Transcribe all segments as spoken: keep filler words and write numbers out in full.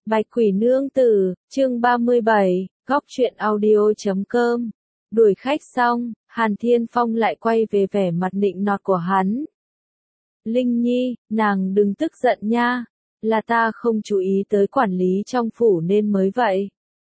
Bạch Quỷ Nương Tử, chương ba mươi bảy, góc truyện audio chấm com. Đuổi khách xong, Hàn Thiên Phong lại quay về vẻ mặt nịnh nọt của hắn. Linh Nhi, nàng đừng tức giận nha, là ta không chú ý tới quản lý trong phủ nên mới vậy.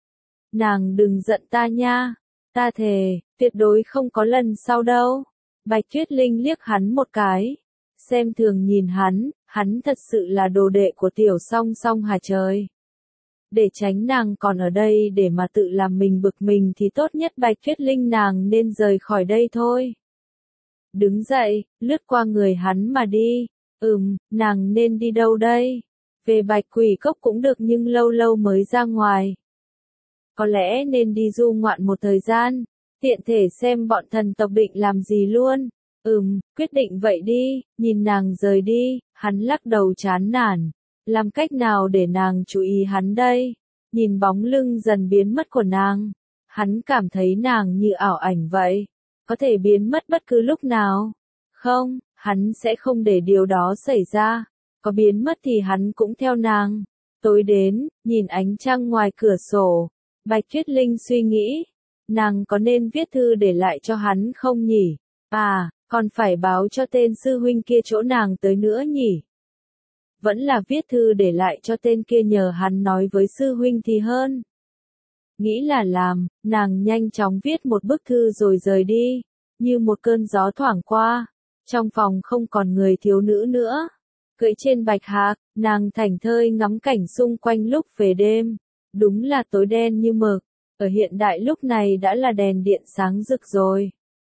Nàng đừng giận ta nha, ta thề, tuyệt đối không có lần sau đâu. Bạch Tuyết Linh liếc hắn một cái, xem thường nhìn hắn, hắn thật sự là đồ đệ của tiểu song song hả trời. Để tránh nàng còn ở đây để mà tự làm mình bực mình thì tốt nhất Bạch Tuyết Linh nàng nên rời khỏi đây thôi. Đứng dậy, lướt qua người hắn mà đi. Ừm, nàng nên đi đâu đây? Về Bạch Quỷ Cốc cũng được nhưng lâu lâu mới ra ngoài. Có lẽ nên đi du ngoạn một thời gian, tiện thể xem bọn thần tộc định làm gì luôn. Ừm, quyết định vậy đi. Nhìn nàng rời đi, hắn lắc đầu chán nản. Làm cách nào để nàng chú ý hắn đây? Nhìn bóng lưng dần biến mất của nàng, hắn cảm thấy nàng như ảo ảnh vậy, có thể biến mất bất cứ lúc nào. Không, hắn sẽ không để điều đó xảy ra, có biến mất thì hắn cũng theo nàng. Tối đến, nhìn ánh trăng ngoài cửa sổ, Bạch Tuyết Linh suy nghĩ, nàng có nên viết thư để lại cho hắn không nhỉ? À, còn phải báo cho tên sư huynh kia chỗ nàng tới nữa nhỉ? Vẫn là viết thư để lại cho tên kia nhờ hắn nói với sư huynh thì hơn. Nghĩ là làm, nàng nhanh chóng viết một bức thư rồi rời đi, như một cơn gió thoảng qua. Trong phòng không còn người thiếu nữ nữa. Cưỡi trên bạch hạc, nàng thảnh thơi ngắm cảnh xung quanh lúc về đêm. Đúng là tối đen như mực, ở hiện đại lúc này đã là đèn điện sáng rực rồi.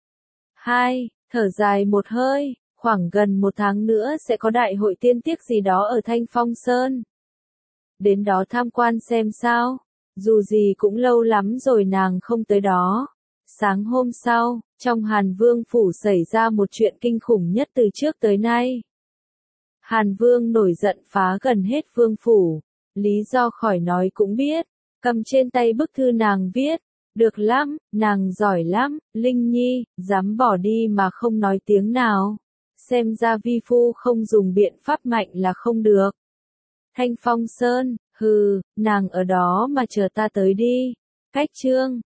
Hai, thở dài một hơi. Khoảng gần một tháng nữa sẽ có đại hội tiên tiếc gì đó ở Thanh Phong Sơn. Đến đó tham quan xem sao. Dù gì cũng lâu lắm rồi nàng không tới đó. Sáng hôm sau, trong Hàn Vương phủ xảy ra một chuyện kinh khủng nhất từ trước tới nay. Hàn Vương nổi giận phá gần hết vương phủ. Lý do khỏi nói cũng biết. Cầm trên tay bức thư nàng viết. Được lắm, nàng giỏi lắm, Linh Nhi, dám bỏ đi mà không nói tiếng nào. Xem ra vi phu không dùng biện pháp mạnh là không được. Thanh Phong Sơn, hừ, nàng ở đó mà chờ ta tới đi. Cách chương,